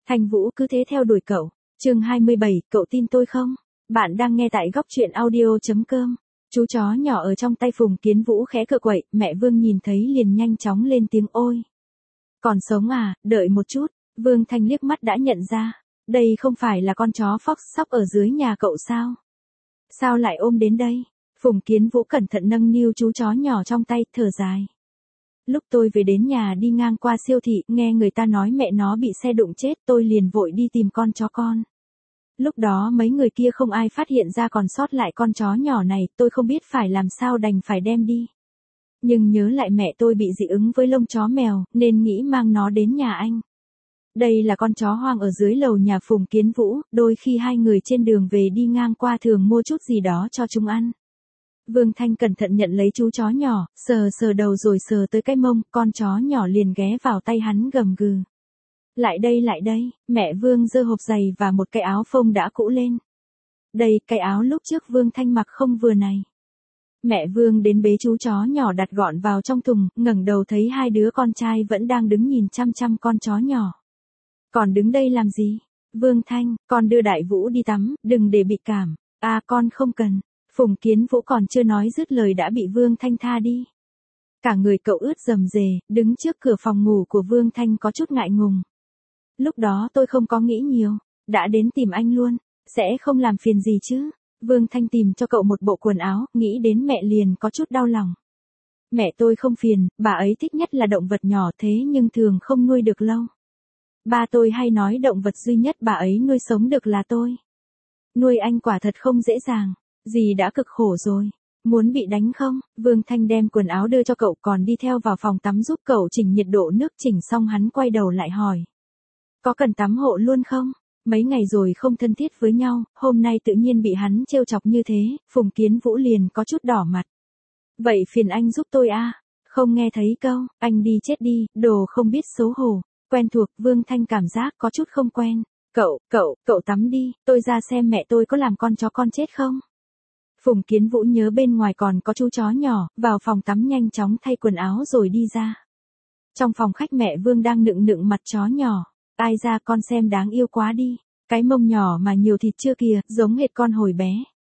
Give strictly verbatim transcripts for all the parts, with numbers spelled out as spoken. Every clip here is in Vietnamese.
Thanh Vũ cứ thế theo đuổi cậu. Chương hai mươi bảy, cậu tin tôi không? Bạn đang nghe tại góc truyện audio chấm com. Chú chó nhỏ ở trong tay Phùng Kiến Vũ khẽ cựa quậy, mẹ Vương nhìn thấy liền nhanh chóng lên tiếng ôi. Còn sống à, đợi một chút, Vương Thanh liếc mắt đã nhận ra. Đây không phải là con chó Fox sóc ở dưới nhà cậu sao? Sao lại ôm đến đây? Phùng Kiến Vũ cẩn thận nâng niu chú chó nhỏ trong tay, thở dài. Lúc tôi về đến nhà đi ngang qua siêu thị, nghe người ta nói mẹ nó bị xe đụng chết, tôi liền vội đi tìm con chó con. Lúc đó mấy người kia không ai phát hiện ra còn sót lại con chó nhỏ này, tôi không biết phải làm sao đành phải đem đi. Nhưng nhớ lại mẹ tôi bị dị ứng với lông chó mèo, nên nghĩ mang nó đến nhà anh. Đây là con chó hoang ở dưới lầu nhà Phùng Kiến Vũ, đôi khi hai người trên đường về đi ngang qua thường mua chút gì đó cho chúng ăn. Vương Thanh cẩn thận nhận lấy chú chó nhỏ, sờ sờ đầu rồi sờ tới cái mông, con chó nhỏ liền ghé vào tay hắn gầm gừ. Lại đây lại đây, mẹ Vương giơ hộp giày và một cái áo phông đã cũ lên. Đây, cái áo lúc trước Vương Thanh mặc không vừa này. Mẹ Vương đến bế chú chó nhỏ đặt gọn vào trong thùng, ngẩng đầu thấy hai đứa con trai vẫn đang đứng nhìn chăm chăm con chó nhỏ. Còn đứng đây làm gì? Vương Thanh, con đưa Đại Vũ đi tắm, đừng để bị cảm. À con không cần. Phùng Kiến Vũ còn chưa nói dứt lời đã bị Vương Thanh tha đi. Cả người cậu ướt rầm rề, đứng trước cửa phòng ngủ của Vương Thanh có chút ngại ngùng. Lúc đó tôi không có nghĩ nhiều, đã đến tìm anh luôn, sẽ không làm phiền gì chứ. Vương Thanh tìm cho cậu một bộ quần áo, nghĩ đến mẹ liền có chút đau lòng. Mẹ tôi không phiền, bà ấy thích nhất là động vật nhỏ thế nhưng thường không nuôi được lâu. Ba tôi hay nói động vật duy nhất bà ấy nuôi sống được là tôi. Nuôi anh quả thật không dễ dàng. Dì đã cực khổ rồi. Muốn bị đánh không? Vương Thanh đem quần áo đưa cho cậu còn đi theo vào phòng tắm giúp cậu chỉnh nhiệt độ nước, chỉnh xong hắn quay đầu lại hỏi. Có cần tắm hộ luôn không? Mấy ngày rồi không thân thiết với nhau, hôm nay tự nhiên bị hắn trêu chọc như thế, Phùng Kiến Vũ liền có chút đỏ mặt. Vậy phiền anh giúp tôi a. Không nghe thấy câu, anh đi chết đi, đồ không biết xấu hổ. Quen thuộc, Vương Thanh cảm giác có chút không quen. Cậu, cậu, cậu tắm đi, tôi ra xem mẹ tôi có làm con chó con chết không? Phùng Kiến Vũ nhớ bên ngoài còn có chú chó nhỏ, vào phòng tắm nhanh chóng thay quần áo rồi đi ra. Trong phòng khách mẹ Vương đang nựng nựng mặt chó nhỏ. Ai ra con xem đáng yêu quá đi. Cái mông nhỏ mà nhiều thịt chưa kìa, giống hệt con hồi bé.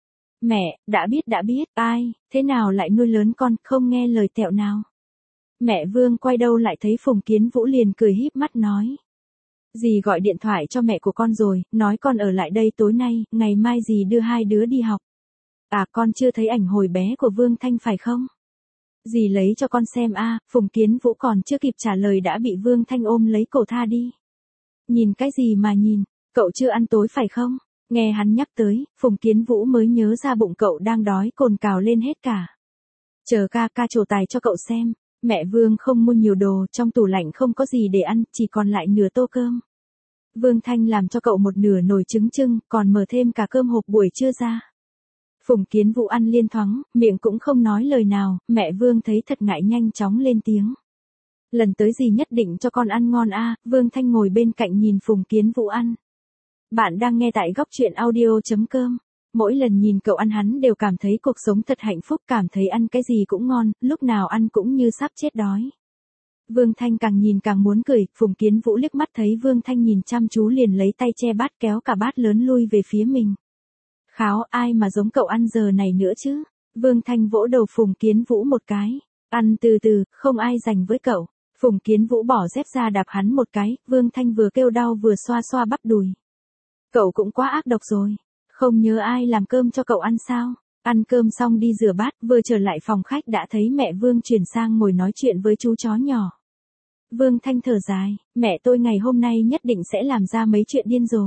Mẹ, đã biết đã biết, ai, thế nào lại nuôi lớn con, không nghe lời tẹo nào. Mẹ Vương quay đầu lại thấy Phùng Kiến Vũ liền cười híp mắt nói. Dì gọi điện thoại cho mẹ của con rồi, nói con ở lại đây tối nay, ngày mai dì đưa hai đứa đi học. À con chưa thấy ảnh hồi bé của Vương Thanh phải không? Dì lấy cho con xem a. À, Phùng Kiến Vũ còn chưa kịp trả lời đã bị Vương Thanh ôm lấy cổ tha đi. Nhìn cái gì mà nhìn, cậu chưa ăn tối phải không? Nghe hắn nhắc tới, Phùng Kiến Vũ mới nhớ ra bụng cậu đang đói cồn cào lên hết cả. Chờ ca ca trổ tài cho cậu xem, mẹ Vương không mua nhiều đồ, trong tủ lạnh không có gì để ăn, chỉ còn lại nửa tô cơm. Vương Thanh làm cho cậu một nửa nồi trứng trưng, còn mở thêm cả cơm hộp buổi trưa ra. Phùng Kiến Vũ ăn liên thoáng, miệng cũng không nói lời nào, mẹ Vương thấy thật ngại nhanh chóng lên tiếng. Lần tới gì nhất định cho con ăn ngon a. Vương Thanh ngồi bên cạnh nhìn Phùng Kiến Vũ ăn. Bạn đang nghe tại góc truyện audio chấm com. Mỗi lần nhìn cậu ăn hắn đều cảm thấy cuộc sống thật hạnh phúc, cảm thấy ăn cái gì cũng ngon, lúc nào ăn cũng như sắp chết đói. Vương Thanh càng nhìn càng muốn cười, Phùng Kiến Vũ liếc mắt thấy Vương Thanh nhìn chăm chú liền lấy tay che bát kéo cả bát lớn lui về phía mình. Kháo, ai mà giống cậu ăn giờ này nữa chứ? Vương Thanh vỗ đầu Phùng Kiến Vũ một cái. Ăn từ từ, không ai giành với cậu. Phùng Kiến Vũ bỏ dép ra đạp hắn một cái, Vương Thanh vừa kêu đau vừa xoa xoa bắp đùi. Cậu cũng quá ác độc rồi. Không nhớ ai làm cơm cho cậu ăn sao? Ăn cơm xong đi rửa bát, vừa trở lại phòng khách đã thấy mẹ Vương chuyển sang ngồi nói chuyện với chú chó nhỏ. Vương Thanh thở dài, mẹ tôi ngày hôm nay nhất định sẽ làm ra mấy chuyện điên rồ.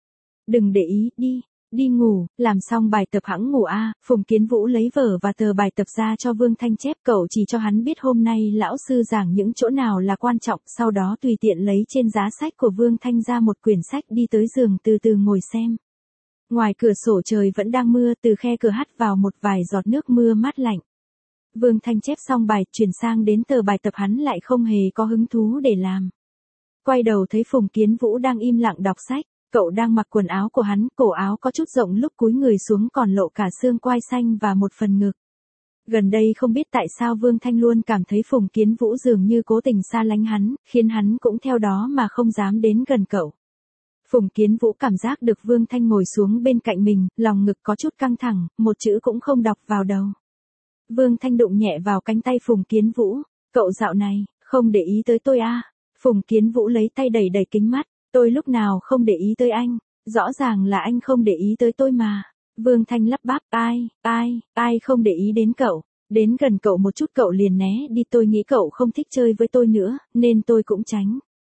Đừng để ý, đi. Đi ngủ, làm xong bài tập hẵng ngủ a. À. Phùng Kiến Vũ lấy vở và tờ bài tập ra cho Vương Thanh chép, cậu chỉ cho hắn biết hôm nay lão sư giảng những chỗ nào là quan trọng, sau đó tùy tiện lấy trên giá sách của Vương Thanh ra một quyển sách đi tới giường từ từ ngồi xem. Ngoài cửa sổ trời vẫn đang mưa, từ khe cửa hắt vào một vài giọt nước mưa mát lạnh. Vương Thanh chép xong bài, chuyển sang đến tờ bài tập hắn lại không hề có hứng thú để làm. Quay đầu thấy Phùng Kiến Vũ đang im lặng đọc sách. Cậu đang mặc quần áo của hắn, cổ áo có chút rộng lúc cúi người xuống còn lộ cả xương quai xanh và một phần ngực. Gần đây không biết tại sao Vương Thanh luôn cảm thấy Phùng Kiến Vũ dường như cố tình xa lánh hắn, khiến hắn cũng theo đó mà không dám đến gần cậu. Phùng Kiến Vũ cảm giác được Vương Thanh ngồi xuống bên cạnh mình, lòng ngực có chút căng thẳng, một chữ cũng không đọc vào đầu. Vương Thanh đụng nhẹ vào cánh tay Phùng Kiến Vũ, cậu dạo này, không để ý tới tôi à? Phùng Kiến Vũ lấy tay đẩy đẩy kính mắt, tôi lúc nào không để ý tới anh, rõ ràng là anh không để ý tới tôi mà. Vương Thanh lắp bắp, ai, ai, ai không để ý đến cậu, đến gần cậu một chút cậu liền né đi, tôi nghĩ cậu không thích chơi với tôi nữa, nên tôi cũng tránh.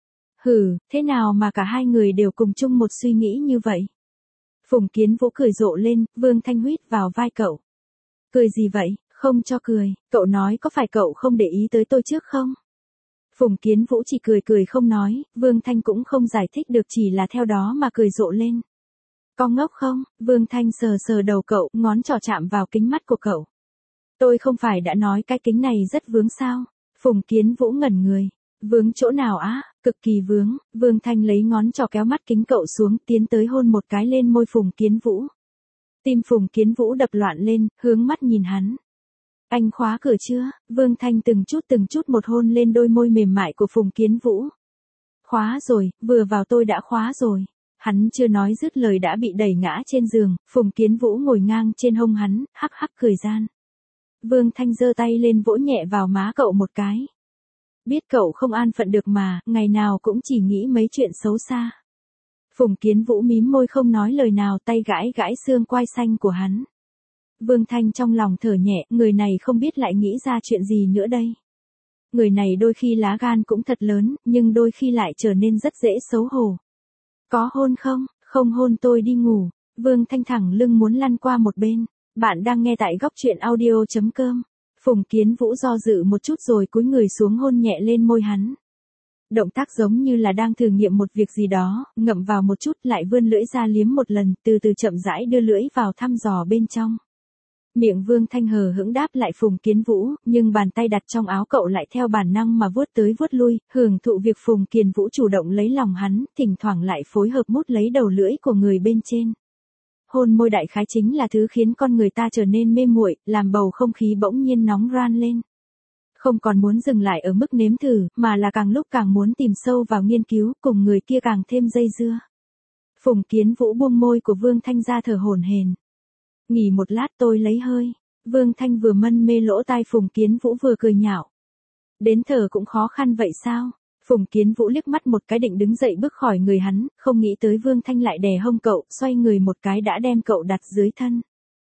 Hừ, thế nào mà cả hai người đều cùng chung một suy nghĩ như vậy? Phùng Kiến Vũ cười rộ lên, Vương Thanh huýt vào vai cậu. Cười gì vậy, không cho cười, cậu nói có phải cậu không để ý tới tôi trước không? Phùng Kiến Vũ chỉ cười cười không nói, Vương Thanh cũng không giải thích được chỉ là theo đó mà cười rộ lên. Có ngốc không? Vương Thanh sờ sờ đầu cậu, ngón trỏ chạm vào kính mắt của cậu. Tôi không phải đã nói cái kính này rất vướng sao? Phùng Kiến Vũ ngẩn người. Vướng chỗ nào á? Cực kỳ vướng. Vương Thanh lấy ngón trỏ kéo mắt kính cậu xuống, tiến tới hôn một cái lên môi Phùng Kiến Vũ. Tim Phùng Kiến Vũ đập loạn lên, hướng mắt nhìn hắn. Anh khóa cửa chưa? Vương Thanh từng chút từng chút một hôn lên đôi môi mềm mại của Phùng Kiến Vũ. Khóa rồi, vừa vào tôi đã khóa rồi. Hắn chưa nói dứt lời đã bị đẩy ngã trên giường, Phùng Kiến Vũ ngồi ngang trên hông hắn, hắc hắc cười gian. Vương Thanh giơ tay lên vỗ nhẹ vào má cậu một cái. Biết cậu không an phận được mà, ngày nào cũng chỉ nghĩ mấy chuyện xấu xa. Phùng Kiến Vũ mím môi không nói lời nào, tay gãi gãi xương quai xanh của hắn. Vương Thanh trong lòng thở nhẹ, người này không biết lại nghĩ ra chuyện gì nữa đây. Người này đôi khi lá gan cũng thật lớn, nhưng đôi khi lại trở nên rất dễ xấu hổ. Có hôn không? Không hôn tôi đi ngủ. Vương Thanh thẳng lưng muốn lăn qua một bên. Bạn đang nghe tại góc truyện audio chấm com. Phùng Kiến Vũ do dự một chút rồi cúi người xuống hôn nhẹ lên môi hắn. Động tác giống như là đang thử nghiệm một việc gì đó, ngậm vào một chút lại vươn lưỡi ra liếm một lần, từ từ chậm rãi đưa lưỡi vào thăm dò bên trong. Miệng Vương Thanh hờ hững đáp lại Phùng Kiến Vũ, nhưng bàn tay đặt trong áo cậu lại theo bản năng mà vuốt tới vuốt lui, hưởng thụ việc Phùng Kiến Vũ chủ động lấy lòng hắn, thỉnh thoảng lại phối hợp mút lấy đầu lưỡi của người bên trên. Hôn môi đại khái chính là thứ khiến con người ta trở nên mê muội, làm bầu không khí bỗng nhiên nóng ran lên. Không còn muốn dừng lại ở mức nếm thử, mà là càng lúc càng muốn tìm sâu vào nghiên cứu, cùng người kia càng thêm dây dưa. Phùng Kiến Vũ buông môi của Vương Thanh ra thở hổn hển. Nghỉ một lát tôi lấy hơi. Vương Thanh vừa mân mê lỗ tai Phùng Kiến Vũ vừa cười nhạo. Đến thở cũng khó khăn vậy sao? Phùng Kiến Vũ liếc mắt một cái định đứng dậy bước khỏi người hắn, không nghĩ tới Vương Thanh lại đè hông cậu, xoay người một cái đã đem cậu đặt dưới thân.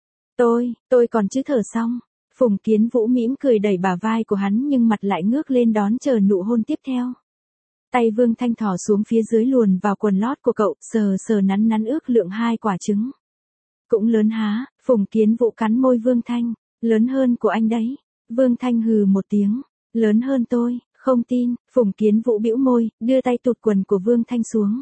Tôi, tôi còn chưa thở xong. Phùng Kiến Vũ mỉm cười đẩy bả vai của hắn nhưng mặt lại ngước lên đón chờ nụ hôn tiếp theo. Tay Vương Thanh thò xuống phía dưới luồn vào quần lót của cậu, sờ sờ nắn nắn ước lượng hai quả trứng. Cũng lớn há, Phùng Kiến Vũ cắn môi Vương Thanh, lớn hơn của anh đấy. Vương Thanh hừ một tiếng, lớn hơn tôi, không tin. Phùng Kiến Vũ bĩu môi, đưa tay tụt quần của Vương Thanh xuống.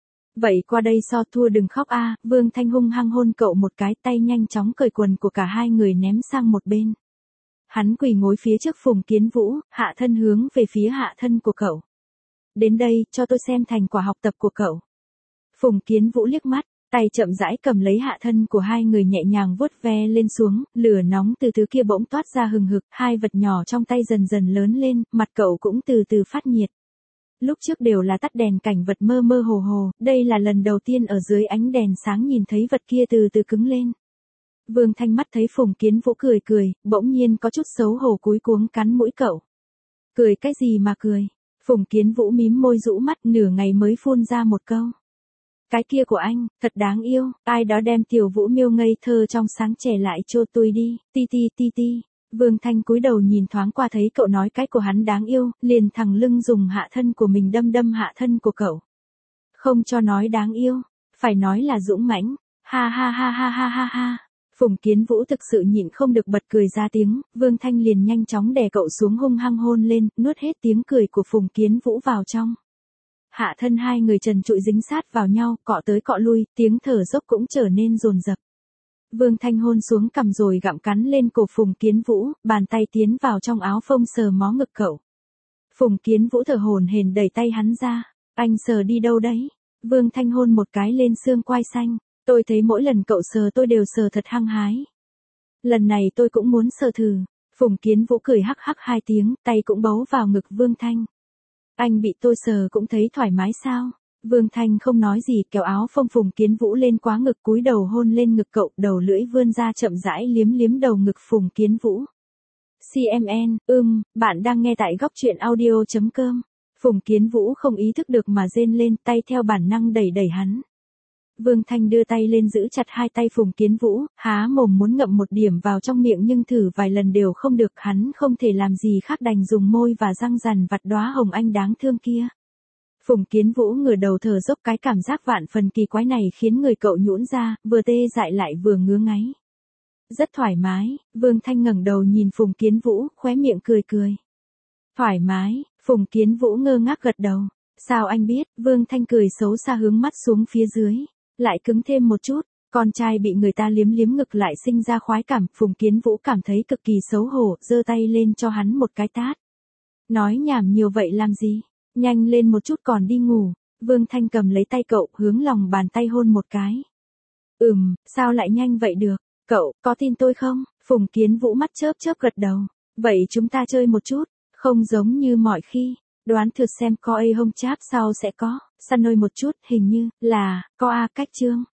Vậy qua đây so thua đừng khóc a. Vương Thanh hung hăng hôn cậu một cái, tay nhanh chóng cởi quần của cả hai người ném sang một bên. Hắn quỳ gối phía trước Phùng Kiến Vũ, hạ thân hướng về phía hạ thân của cậu. Đến đây, cho tôi xem thành quả học tập của cậu. Phùng Kiến Vũ liếc mắt, tay chậm rãi cầm lấy hạ thân của hai người nhẹ nhàng vuốt ve lên xuống, lửa nóng từ thứ kia bỗng toát ra hừng hực, hai vật nhỏ trong tay dần dần lớn lên, mặt cậu cũng từ từ phát nhiệt. Lúc trước đều là tắt đèn cảnh vật mơ mơ hồ hồ, đây là lần đầu tiên ở dưới ánh đèn sáng nhìn thấy vật kia từ từ cứng lên. Vương Thanh mắt thấy Phùng Kiến Vũ cười cười, bỗng nhiên có chút xấu hổ cúi cuống cắn mũi cậu. Cười cái gì mà cười? Phùng Kiến Vũ mím môi rũ mắt nửa ngày mới phun ra một câu. Cái kia của anh, thật đáng yêu, ai đó đem tiểu Vũ miêu ngây thơ trong sáng trẻ lại cho tôi đi, ti ti ti ti. Vương Thanh cúi đầu nhìn thoáng qua thấy cậu nói cái của hắn đáng yêu, liền thẳng lưng dùng hạ thân của mình đâm đâm hạ thân của cậu. Không cho nói đáng yêu, phải nói là dũng mãnh, ha ha ha ha ha ha ha. Phùng Kiến Vũ thực sự nhịn không được bật cười ra tiếng, Vương Thanh liền nhanh chóng đè cậu xuống hung hăng hôn lên, nuốt hết tiếng cười của Phùng Kiến Vũ vào trong. Hạ thân hai người trần trụi dính sát vào nhau, cọ tới cọ lui, tiếng thở dốc cũng trở nên dồn dập. Vương Thanh hôn xuống cằm rồi gặm cắn lên cổ Phùng Kiến Vũ, bàn tay tiến vào trong áo phông sờ mó ngực cậu. Phùng Kiến Vũ thở hổn hển đẩy tay hắn ra, anh sờ đi đâu đấy? Vương Thanh hôn một cái lên xương quai xanh, tôi thấy mỗi lần cậu sờ tôi đều sờ thật hăng hái. Lần này tôi cũng muốn sờ thử. Phùng Kiến Vũ cười hắc hắc hai tiếng, tay cũng bấu vào ngực Vương Thanh. Anh bị tôi sờ cũng thấy thoải mái sao? Vương Thanh không nói gì, kéo áo phông Phùng Kiến Vũ lên quá ngực, cúi đầu hôn lên ngực cậu, đầu lưỡi vươn ra chậm rãi liếm liếm đầu ngực Phùng Kiến Vũ. xê em en, ưm, bạn đang nghe tại góc truyện audio.com. Phùng Kiến Vũ không ý thức được mà rên lên, tay theo bản năng đẩy đẩy hắn. Vương Thanh đưa tay lên giữ chặt hai tay Phùng Kiến Vũ, há mồm muốn ngậm một điểm vào trong miệng nhưng thử vài lần đều không được, hắn không thể làm gì khác đành dùng môi và răng rằn vặt đóa hồng anh đáng thương kia. Phùng Kiến Vũ ngửa đầu thở dốc, cái cảm giác vạn phần kỳ quái này khiến người cậu nhũn ra, vừa tê dại lại vừa ngứa ngáy. Rất thoải mái, Vương Thanh ngẩng đầu nhìn Phùng Kiến Vũ, khóe miệng cười cười. Thoải mái, Phùng Kiến Vũ ngơ ngác gật đầu. Sao anh biết? Vương Thanh cười xấu xa hướng mắt xuống phía dưới. Lại cứng thêm một chút, con trai bị người ta liếm liếm ngực lại sinh ra khoái cảm, Phùng Kiến Vũ cảm thấy cực kỳ xấu hổ, giơ tay lên cho hắn một cái tát. Nói nhảm nhiều vậy làm gì? Nhanh lên một chút còn đi ngủ. Vương Thanh cầm lấy tay cậu, hướng lòng bàn tay hôn một cái. Ừm, sao lại nhanh vậy được? Cậu, có tin tôi không? Phùng Kiến Vũ mắt chớp chớp gật đầu. Vậy chúng ta chơi một chút, không giống như mọi khi. Đoán thử xem có A hông cháp sau sẽ có, săn nôi một chút, hình như là, có A cách chương.